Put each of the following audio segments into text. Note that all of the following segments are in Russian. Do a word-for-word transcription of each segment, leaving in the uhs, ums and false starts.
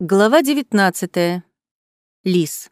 Глава девятнадцатая. Лис.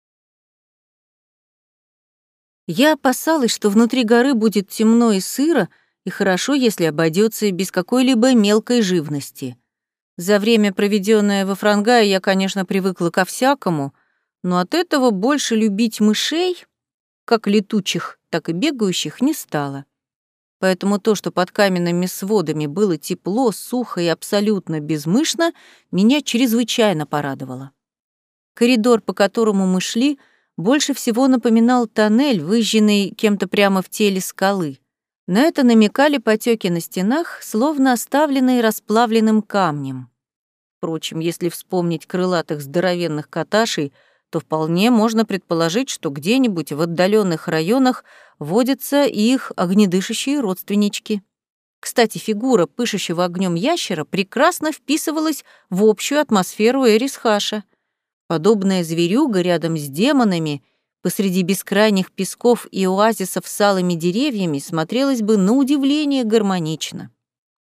Я опасалась, что внутри горы будет темно и сыро, и хорошо, если обойдется без какой-либо мелкой живности. За время, проведенное во Франгае, я, конечно, привыкла ко всякому, но от этого больше любить мышей, как летучих, так и бегающих, не стала. Поэтому то, что под каменными сводами было тепло, сухо и абсолютно безмышно, меня чрезвычайно порадовало. Коридор, по которому мы шли, больше всего напоминал тоннель, выжженный кем-то прямо в теле скалы. На это намекали потеки на стенах, словно оставленные расплавленным камнем. Впрочем, если вспомнить крылатых здоровенных каташей, то вполне можно предположить, что где-нибудь в отдаленных районах водятся их огнедышащие родственнички. Кстати, фигура пышущего огнем ящера прекрасно вписывалась в общую атмосферу Эрисхаша. Подобная зверюга рядом с демонами посреди бескрайних песков и оазисов с алыми деревьями смотрелась бы на удивление гармонично.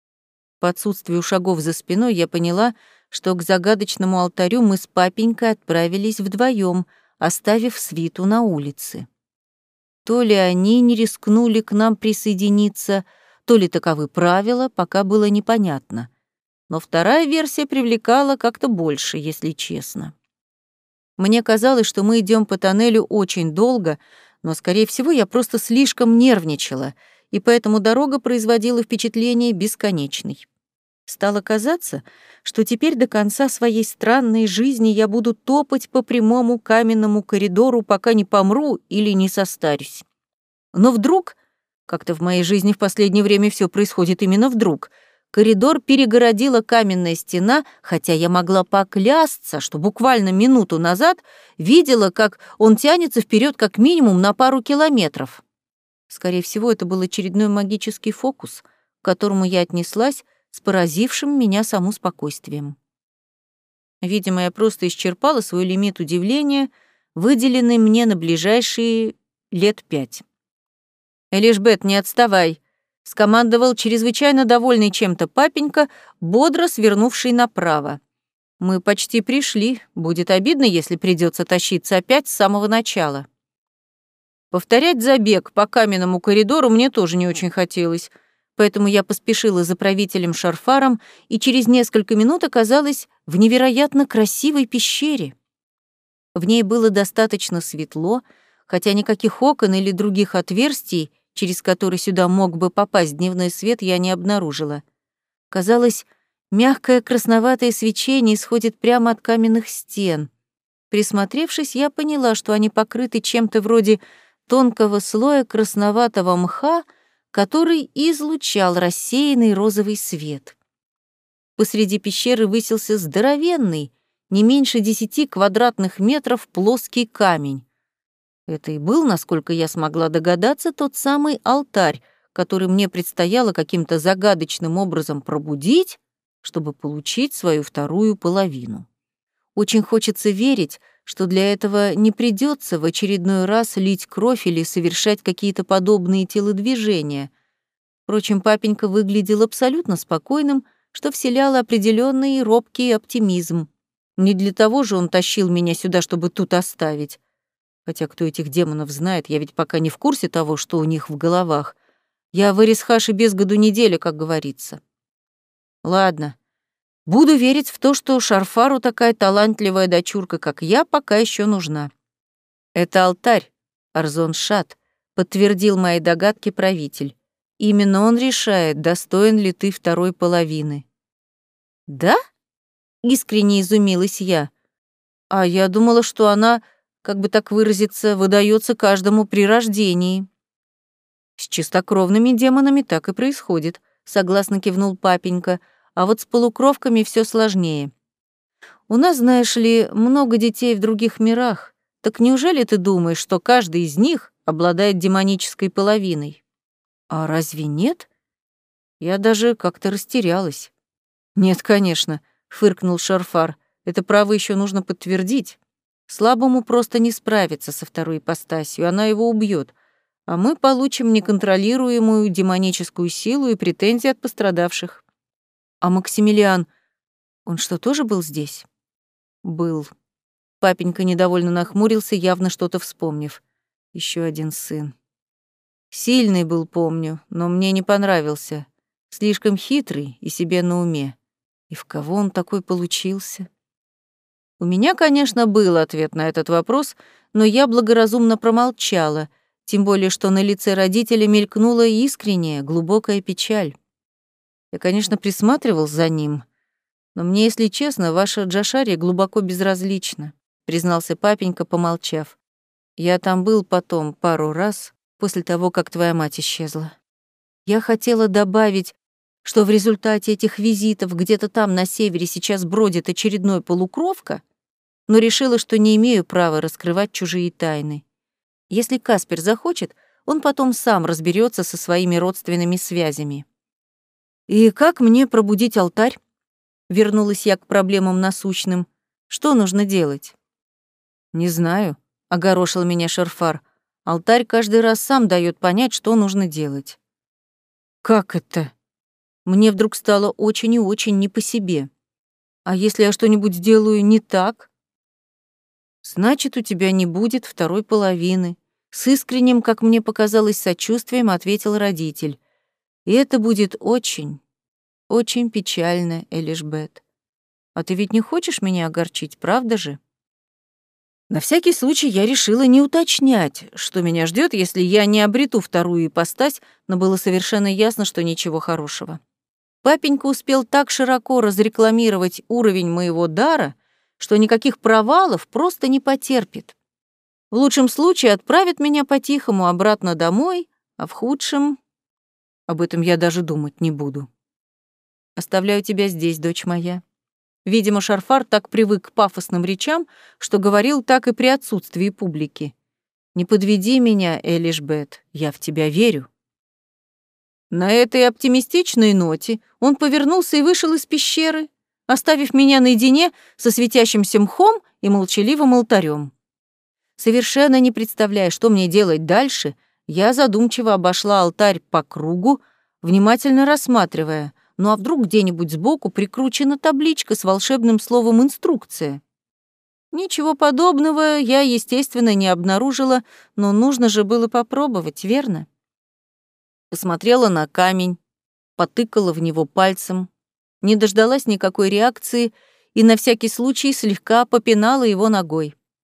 По отсутствию шагов за спиной я поняла, что к загадочному алтарю мы с папенькой отправились вдвоем, оставив свиту на улице. То ли они не рискнули к нам присоединиться, то ли таковы правила, пока было непонятно. Но вторая версия привлекала как-то больше, если честно. Мне казалось, что мы идем по тоннелю очень долго, но, скорее всего, я просто слишком нервничала, и поэтому дорога производила впечатление бесконечной. Стало казаться, что теперь до конца своей странной жизни я буду топать по прямому каменному коридору, пока не помру или не состарюсь. Но вдруг, как-то в моей жизни в последнее время все происходит именно вдруг, коридор перегородила каменная стена, хотя я могла поклясться, что буквально минуту назад видела, как он тянется вперед как минимум на пару километров. Скорее всего, это был очередной магический фокус, к которому я отнеслась с поразившим меня саму спокойствием. Видимо, я просто исчерпала свой лимит удивления, выделенный мне на ближайшие лет пять. «Элишбет, не отставай!» — скомандовал чрезвычайно довольный чем-то папенька, бодро свернувший направо. «Мы почти пришли. Будет обидно, если придется тащиться опять с самого начала». Повторять забег по каменному коридору мне тоже не очень хотелось, поэтому я поспешила за правителем Шарфаром и через несколько минут оказалась в невероятно красивой пещере. В ней было достаточно светло, хотя никаких окон или других отверстий, через которые сюда мог бы попасть дневной свет, я не обнаружила. Казалось, мягкое красноватое свечение исходит прямо от каменных стен. Присмотревшись, я поняла, что они покрыты чем-то вроде тонкого слоя красноватого мха, который излучал рассеянный розовый свет. Посреди пещеры высился здоровенный, не меньше десяти квадратных метров плоский камень. Это и был, насколько я смогла догадаться, тот самый алтарь, который мне предстояло каким-то загадочным образом пробудить, чтобы получить свою вторую половину. Очень хочется верить, что для этого не придется в очередной раз лить кровь или совершать какие-то подобные телодвижения. Впрочем, папенька выглядел абсолютно спокойным, что вселяло определенный робкий оптимизм. Не для того же он тащил меня сюда, чтобы тут оставить. Хотя кто этих демонов знает, я ведь пока не в курсе того, что у них в головах. Я в Эрисхаше без году неделя, как говорится. Ладно, буду верить в то, что Шарфару такая талантливая дочурка, как я, пока еще нужна. Это алтарь, Арзон-Шат, подтвердил мои догадки правитель. Именно он решает, достоин ли ты второй половины. Да? Искренне изумилась я. А я думала, что она, как бы так выразиться, выдается каждому при рождении. С чистокровными демонами так и происходит, согласно кивнул папенька, а вот с полукровками все сложнее. У нас, знаешь ли, много детей в других мирах. Так неужели ты думаешь, что каждый из них обладает демонической половиной? А разве нет? Я даже как-то растерялась. Нет, конечно, фыркнул Шарфар. Это право еще нужно подтвердить. Слабому просто не справиться со второй ипостасью, она его убьет, а мы получим неконтролируемую демоническую силу и претензии от пострадавших. А Максимилиан, он что, тоже был здесь? Был. Папенька недовольно нахмурился, явно что-то вспомнив. Еще один сын. Сильный был, помню, но мне не понравился. Слишком хитрый и себе на уме. И в кого он такой получился? У меня, конечно, был ответ на этот вопрос, но я благоразумно промолчала, тем более что на лице родителя мелькнула искренняя, глубокая печаль. Я, конечно, присматривал за ним, но мне, если честно, ваша Джашария глубоко безразлична, признался папенька, помолчав. Я там был потом пару раз, после того, как твоя мать исчезла. Я хотела добавить, что в результате этих визитов где-то там на севере сейчас бродит очередной полукровка, но решила, что не имею права раскрывать чужие тайны. Если Каспер захочет, он потом сам разберется со своими родственными связями. «И как мне пробудить алтарь?» Вернулась я к проблемам насущным. «Что нужно делать?» «Не знаю», — огорошил меня Шерфар. «Алтарь каждый раз сам дает понять, что нужно делать». «Как это?» Мне вдруг стало очень и очень не по себе. «А если я что-нибудь сделаю не так?» «Значит, у тебя не будет второй половины», — с искренним, как мне показалось, сочувствием ответил родитель. «И это будет очень, очень печально, Элишбет. А ты ведь не хочешь меня огорчить, правда же?» На всякий случай я решила не уточнять, что меня ждет, если я не обрету вторую ипостась, но было совершенно ясно, что ничего хорошего. Папенька успел так широко разрекламировать уровень моего дара, что никаких провалов просто не потерпит. В лучшем случае отправит меня по-тихому обратно домой, а в худшем... Об этом я даже думать не буду. Оставляю тебя здесь, дочь моя. Видимо, Шарфар так привык к пафосным речам, что говорил так и при отсутствии публики. Не подведи меня, Элишбет, я в тебя верю. На этой оптимистичной ноте он повернулся и вышел из пещеры, оставив меня наедине со светящимся мхом и молчаливым алтарем. Совершенно не представляя, что мне делать дальше, я задумчиво обошла алтарь по кругу, внимательно рассматривая, ну а вдруг где-нибудь сбоку прикручена табличка с волшебным словом «инструкция». Ничего подобного я, естественно, не обнаружила, но нужно же было попробовать, верно? Посмотрела на камень, потыкала в него пальцем, не дождалась никакой реакции и на всякий случай слегка попинала его ногой.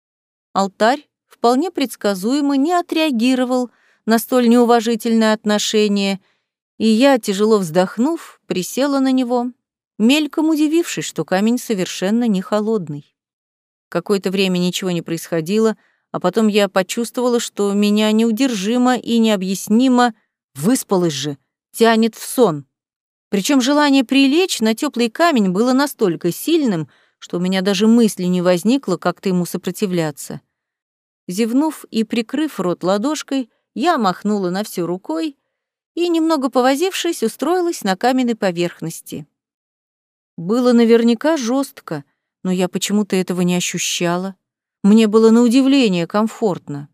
Алтарь вполне предсказуемо не отреагировал на столь неуважительное отношение, и я, тяжело вздохнув, присела на него, мельком удивившись, что камень совершенно не холодный. Какое-то время ничего не происходило, а потом я почувствовала, что меня неудержимо и необъяснимо, выспалась же, тянет в сон. Причем желание прилечь на теплый камень было настолько сильным, что у меня даже мысли не возникло как-то ему сопротивляться. Зевнув и прикрыв рот ладошкой, я махнула на всю рукой и, немного повозившись, устроилась на каменной поверхности. Было наверняка жестко, но я почему-то этого не ощущала. Мне было на удивление комфортно.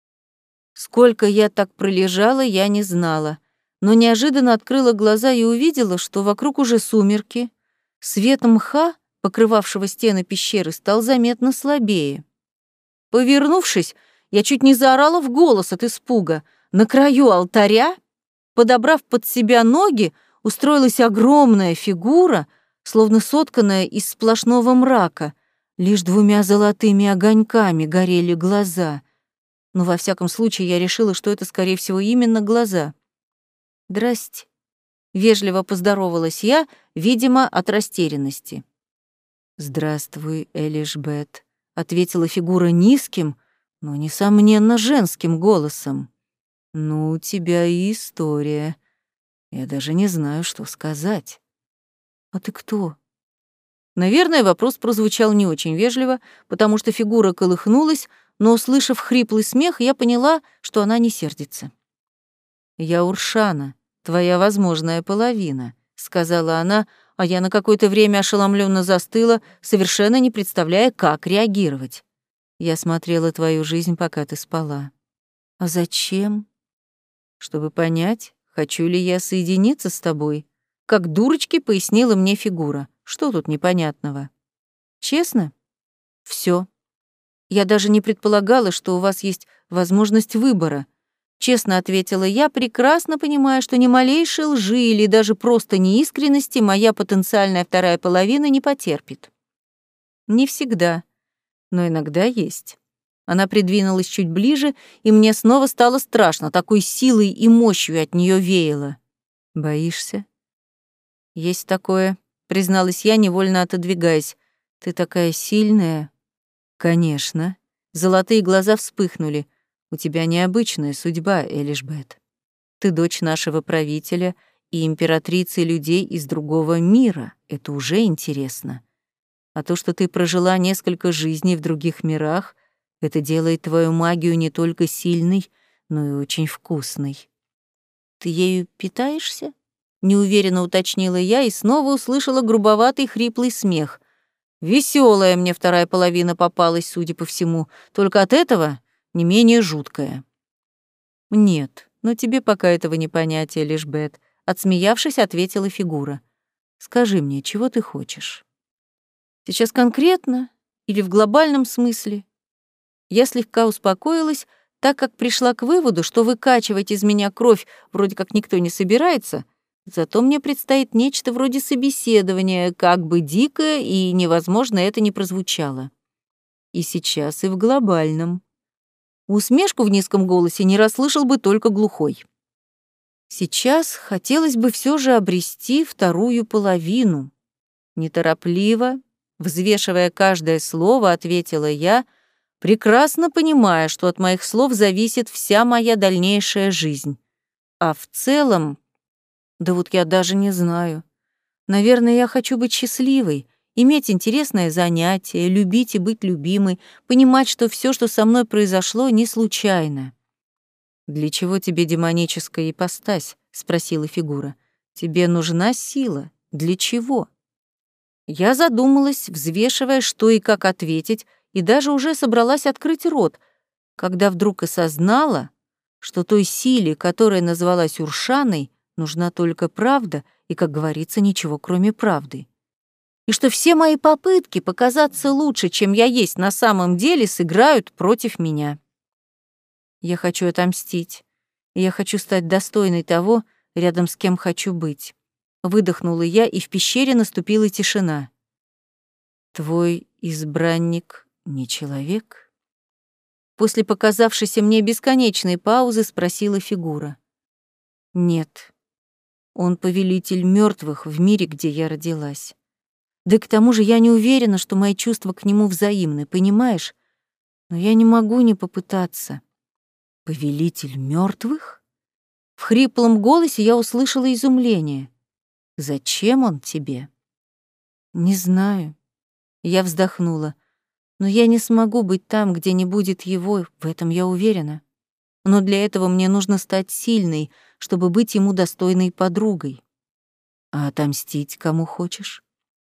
Сколько я так пролежала, я не знала, но неожиданно открыла глаза и увидела, что вокруг уже сумерки. Свет мха, покрывавшего стены пещеры, стал заметно слабее. Повернувшись, я чуть не заорала в голос от испуга. На краю алтаря, подобрав под себя ноги, устроилась огромная фигура, словно сотканная из сплошного мрака. Лишь двумя золотыми огоньками горели глаза. Но во всяком случае я решила, что это, скорее всего, именно глаза. «Здрасте», — вежливо поздоровалась я, видимо, от растерянности. «Здравствуй, Элишбет», — ответила фигура низким, но, несомненно, женским голосом. «Ну, у тебя и история. Я даже не знаю, что сказать». «А ты кто?» Наверное, вопрос прозвучал не очень вежливо, потому что фигура колыхнулась, но, услышав хриплый смех, я поняла, что она не сердится. «Я Уршана, твоя возможная половина», — сказала она, а я на какое-то время ошеломленно застыла, совершенно не представляя, как реагировать. «Я смотрела твою жизнь, пока ты спала». «А зачем?» «Чтобы понять, хочу ли я соединиться с тобой», — как дурочки пояснила мне фигура. «Что тут непонятного?» «Честно? Все. Я даже не предполагала, что у вас есть возможность выбора. Честно ответила я, прекрасно понимая, что ни малейшей лжи или даже просто неискренности моя потенциальная вторая половина не потерпит. Не всегда, но иногда есть. Она придвинулась чуть ближе, и мне снова стало страшно, такой силой и мощью от нее веяло. Боишься? Есть такое, призналась я, невольно отодвигаясь. Ты такая сильная. Конечно. Золотые глаза вспыхнули. У тебя необычная судьба, Элишбет. Ты дочь нашего правителя и императрицы людей из другого мира. Это уже интересно. А то, что ты прожила несколько жизней в других мирах, это делает твою магию не только сильной, но и очень вкусной. Ты ею питаешься? Неуверенно уточнила я и снова услышала грубоватый хриплый смех. Веселая мне вторая половина попалась, судя по всему, только от этого не менее жуткая. Нет, но тебе пока этого не понять, Элишбет, отсмеявшись, ответила фигура. Скажи мне, чего ты хочешь? Сейчас конкретно или в глобальном смысле? Я слегка успокоилась, так как пришла к выводу, что выкачивать из меня кровь вроде как никто не собирается, зато мне предстоит нечто вроде собеседования, как бы дикое и невозможно это не прозвучало. И сейчас, и в глобальном. Усмешку в низком голосе не расслышал бы только глухой. Сейчас хотелось бы все же обрести вторую половину. Неторопливо, взвешивая каждое слово, ответила я, прекрасно понимая, что от моих слов зависит вся моя дальнейшая жизнь. А в целом, да вот я даже не знаю. Наверное, я хочу быть счастливой, иметь интересное занятие, любить и быть любимой, понимать, что все, что со мной произошло, не случайно. «Для чего тебе демоническая ипостась?» — спросила фигура. «Тебе нужна сила. Для чего?» Я задумалась, взвешивая, что и как ответить, и даже уже собралась открыть рот, когда вдруг осознала, что той силе, которая назвалась Уршаной, нужна только правда и, как говорится, ничего кроме правды. И что все мои попытки показаться лучше, чем я есть на самом деле, сыграют против меня. Я хочу отомстить, и я хочу стать достойной того, рядом с кем хочу быть. Выдохнула я, и в пещере наступила тишина. Твой избранник не человек? После показавшейся мне бесконечной паузы спросила фигура. Нет, он повелитель мертвых в мире, где я родилась. Да к тому же я не уверена, что мои чувства к нему взаимны, понимаешь? Но я не могу не попытаться. Повелитель мертвых? В хриплом голосе я услышала изумление. Зачем он тебе? Не знаю. Я вздохнула. Но я не смогу быть там, где не будет его, в этом я уверена. Но для этого мне нужно стать сильной, чтобы быть ему достойной подругой. А отомстить кому хочешь?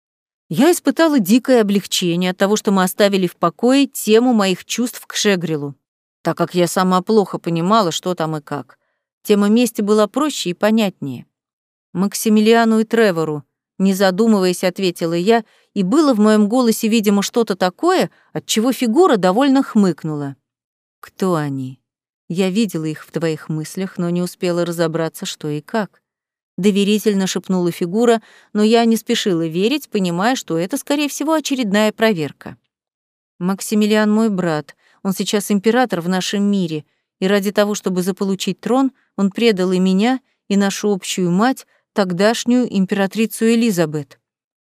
Я испытала дикое облегчение от того, что мы оставили в покое тему моих чувств к Шегрилу, так как я сама плохо понимала, что там и как. Тема мести была проще и понятнее. Максимилиану и Тревору, не задумываясь, ответила я, и было в моем голосе, видимо, что-то такое, от чего фигура довольно хмыкнула. Кто они? Я видела их в твоих мыслях, но не успела разобраться, что и как. Доверительно шепнула фигура, но я не спешила верить, понимая, что это, скорее всего, очередная проверка. Максимилиан мой брат, он сейчас император в нашем мире, и ради того, чтобы заполучить трон, он предал и меня, и нашу общую мать, тогдашнюю императрицу Элизабет.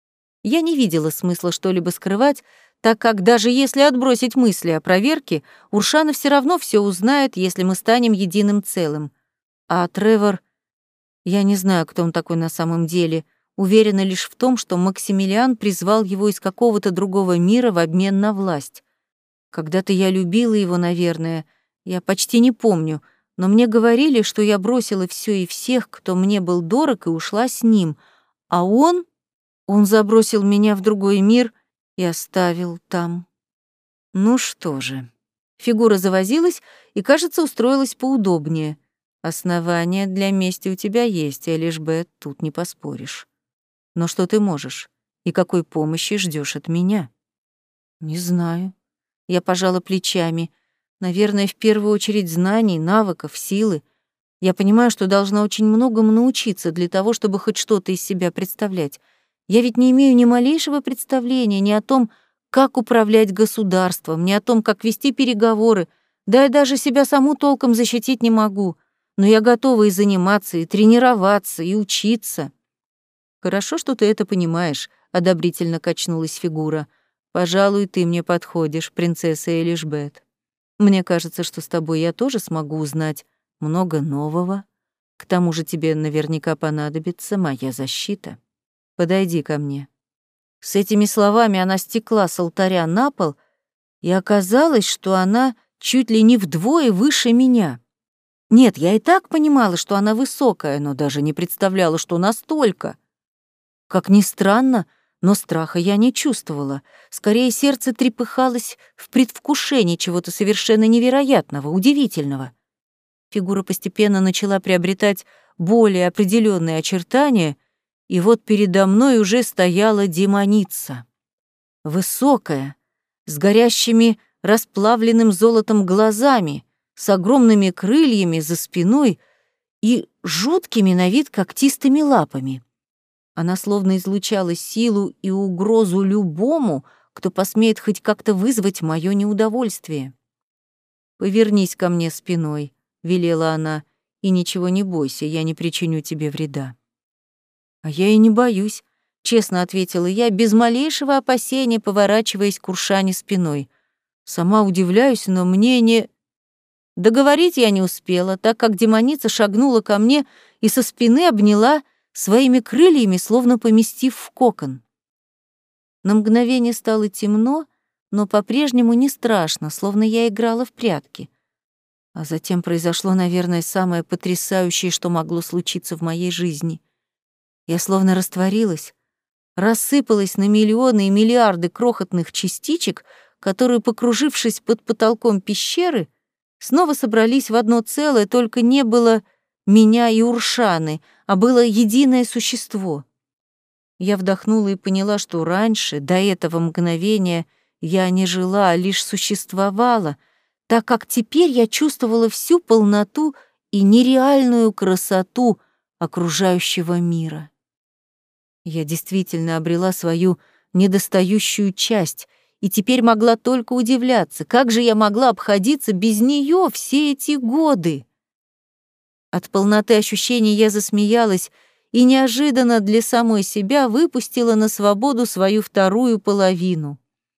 Я не видела смысла что-либо скрывать, так как даже если отбросить мысли о проверке, Уршана все равно все узнает, если мы станем единым целым. А Тревор... Я не знаю, кто он такой на самом деле, уверена лишь в том, что Максимилиан призвал его из какого-то другого мира в обмен на власть. Когда-то я любила его, наверное, я почти не помню, но мне говорили, что я бросила все и всех, кто мне был дорог, и ушла с ним, а он... Он забросил меня в другой мир и оставил там. Ну что же. Фигура завозилась и, кажется, устроилась поудобнее. Основания для мести у тебя есть, Элишбет, тут не поспоришь. Но что ты можешь? И какой помощи ждешь от меня? Не знаю. Я пожала плечами. Наверное, в первую очередь знаний, навыков, силы. Я понимаю, что должна очень многому научиться для того, чтобы хоть что-то из себя представлять. Я ведь не имею ни малейшего представления ни о том, как управлять государством, ни о том, как вести переговоры, да я даже себя саму толком защитить не могу. Но я готова и заниматься, и тренироваться, и учиться. Хорошо, что ты это понимаешь, одобрительно качнулась фигура. Пожалуй, ты мне подходишь, принцесса Элишбет. Мне кажется, что с тобой я тоже смогу узнать много нового. К тому же тебе наверняка понадобится моя защита. Подойди ко мне». С этими словами она стекла с алтаря на пол, и оказалось, что она чуть ли не вдвое выше меня. Нет, я и так понимала, что она высокая, но даже не представляла, что настолько. Как ни странно, но страха я не чувствовала. Скорее, сердце трепыхалось в предвкушении чего-то совершенно невероятного, удивительного. Фигура постепенно начала приобретать более определенные очертания, и вот передо мной уже стояла демоница. Высокая, с горящими расплавленным золотом глазами, с огромными крыльями за спиной и жуткими на вид когтистыми лапами. Она словно излучала силу и угрозу любому, кто посмеет хоть как-то вызвать моё неудовольствие. «Повернись ко мне спиной», — велела она, — «и ничего не бойся, я не причиню тебе вреда». «А я и не боюсь», — честно ответила я, без малейшего опасения поворачиваясь к Уршане спиной. Сама удивляюсь, но мне не... Договорить я не успела, так как демоница шагнула ко мне и со спины обняла своими крыльями, словно поместив в кокон. На мгновение стало темно, но по-прежнему не страшно, словно я играла в прятки. А затем произошло, наверное, самое потрясающее, что могло случиться в моей жизни. Я словно растворилась, рассыпалась на миллионы и миллиарды крохотных частичек, которые, покружившись под потолком пещеры, снова собрались в одно целое, только не было меня и Уршаны, а было единое существо. Я вдохнула и поняла, что раньше, до этого мгновения, я не жила, а лишь существовала, так как теперь я чувствовала всю полноту и нереальную красоту окружающего мира. Я действительно обрела свою недостающую часть и теперь могла только удивляться, как же я могла обходиться без нее все эти годы. От полноты ощущений я засмеялась и неожиданно для самой себя выпустила на свободу свою вторую половину.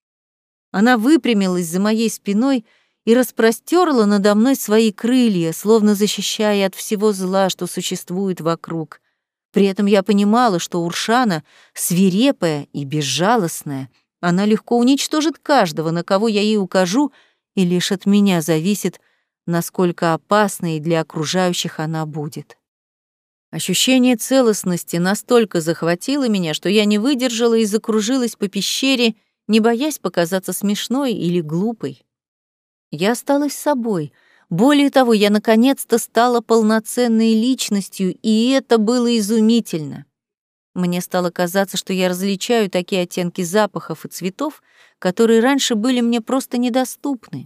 Она выпрямилась за моей спиной и распростерла надо мной свои крылья, словно защищая от всего зла, что существует вокруг. При этом я понимала, что Уршана свирепая и безжалостная. Она легко уничтожит каждого, на кого я ей укажу, и лишь от меня зависит, насколько опасной для окружающих она будет. Ощущение целостности настолько захватило меня, что я не выдержала и закружилась по пещере, не боясь показаться смешной или глупой. Я осталась собой. Более того, я наконец-то стала полноценной личностью, и это было изумительно. Мне стало казаться, что я различаю такие оттенки запахов и цветов, которые раньше были мне просто недоступны.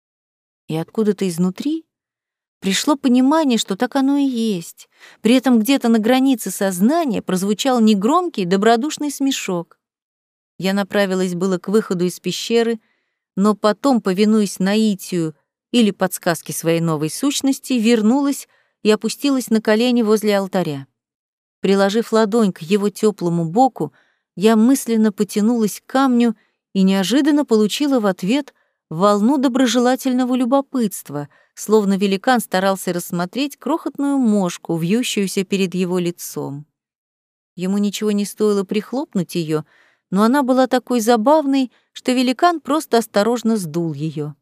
И откуда-то изнутри пришло понимание, что так оно и есть. При этом где-то на границе сознания прозвучал негромкий, добродушный смешок. Я направилась было к выходу из пещеры, но потом, повинуясь наитию или подсказке своей новой сущности, вернулась и опустилась на колени возле алтаря. Приложив ладонь к его теплому боку, я мысленно потянулась к камню и неожиданно получила в ответ волну доброжелательного любопытства, словно великан старался рассмотреть крохотную мошку, вьющуюся перед его лицом. Ему ничего не стоило прихлопнуть ее, но она была такой забавной, что великан просто осторожно сдул ее.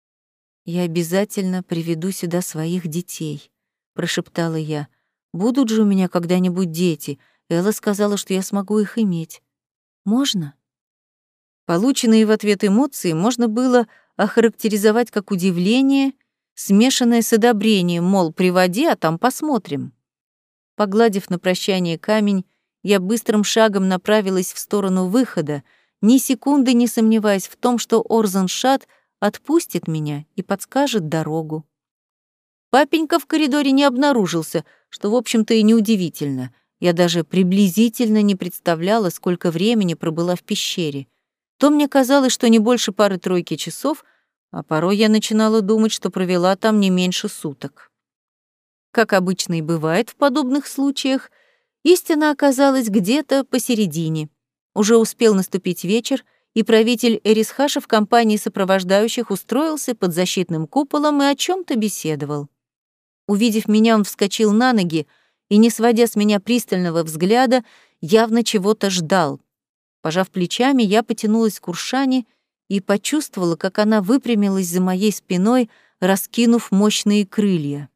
«Я обязательно приведу сюда своих детей», — прошептала я. «Будут же у меня когда-нибудь дети. Элла сказала, что я смогу их иметь. Можно?» Полученные в ответ эмоции можно было охарактеризовать как удивление, смешанное с одобрением, мол, приводи, а там посмотрим. Погладив на прощание камень, я быстрым шагом направилась в сторону выхода, ни секунды не сомневаясь в том, что Орзеншат отпустит меня и подскажет дорогу. Папенька в коридоре не обнаружился, что, в общем-то, и неудивительно. Я даже приблизительно не представляла, сколько времени пробыла в пещере. То мне казалось, что не больше пары-тройки часов, а порой я начинала думать, что провела там не меньше суток. Как обычно и бывает в подобных случаях, истина оказалась где-то посередине. Уже успел наступить вечер, и правитель Эрисхаша в компании сопровождающих устроился под защитным куполом и о чем то беседовал. Увидев меня, он вскочил на ноги и, не сводя с меня пристального взгляда, явно чего-то ждал. Пожав плечами, я потянулась к Уршане и почувствовала, как она выпрямилась за моей спиной, раскинув мощные крылья.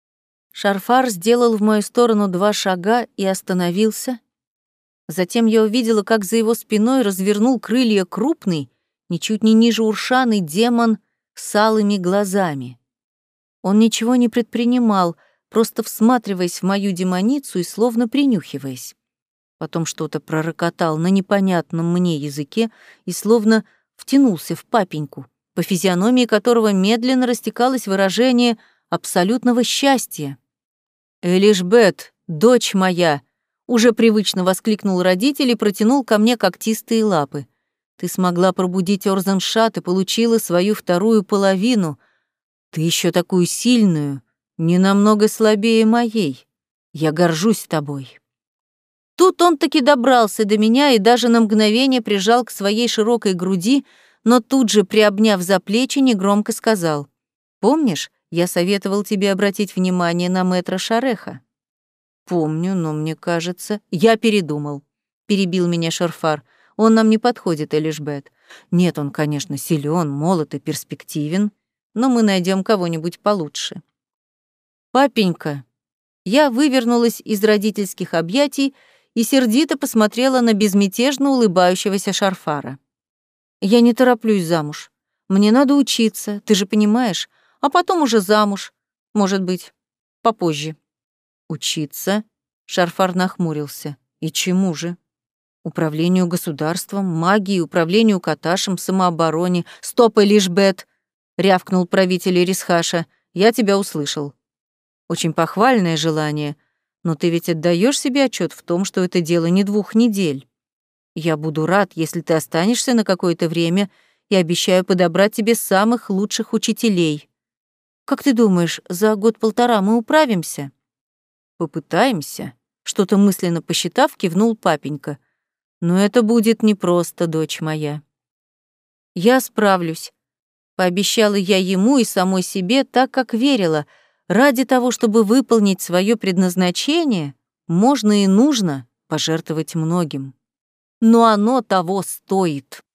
Шарфар сделал в мою сторону два шага и остановился. Затем я увидела, как за его спиной развернул крылья крупный, ничуть не ниже Уршаны, демон с алыми глазами. Он ничего не предпринимал, просто всматриваясь в мою демоницу и словно принюхиваясь. Потом что-то пророкотал на непонятном мне языке и словно втянулся в папеньку, по физиономии которого медленно растекалось выражение абсолютного счастья. «Элишбет, дочь моя!» — уже привычно воскликнул родитель и протянул ко мне когтистые лапы. «Ты смогла пробудить Орзеншат и получила свою вторую половину. Ты еще такую сильную, не намного слабее моей. Я горжусь тобой». Тут он таки добрался до меня и даже на мгновение прижал к своей широкой груди, но тут же, приобняв за плечи, негромко сказал: «Помнишь, я советовал тебе обратить внимание на мэтра Шареха?» «Помню, но мне кажется...» «Я передумал», — перебил меня Шарфар. «Он нам не подходит, Элишбет. Нет, он, конечно, силен, молод и перспективен, но мы найдем кого-нибудь получше». «Папенька!» Я вывернулась из родительских объятий и сердито посмотрела на безмятежно улыбающегося Шарфара. «Я не тороплюсь замуж. Мне надо учиться, ты же понимаешь, а потом уже замуж. Может быть, попозже». «Учиться?» — Шарфар нахмурился. «И чему же?» «Управлению государством, магии, управлению каташем, самообороне». «Стоп, Элишбет!» — рявкнул правитель Эрисхаша. «Я тебя услышал. Очень похвальное желание, но ты ведь отдаешь себе отчет в том, что это дело не двух недель. Я буду рад, если ты останешься на какое-то время, и обещаю подобрать тебе самых лучших учителей. Как ты думаешь, за год-полтора мы управимся?» «Попытаемся», — что-то мысленно посчитав, кивнул папенька. «Но это будет непросто, дочь моя». «Я справлюсь», — пообещала я ему и самой себе, так как верила, ради того, чтобы выполнить свое предназначение, можно и нужно пожертвовать многим. Но оно того стоит.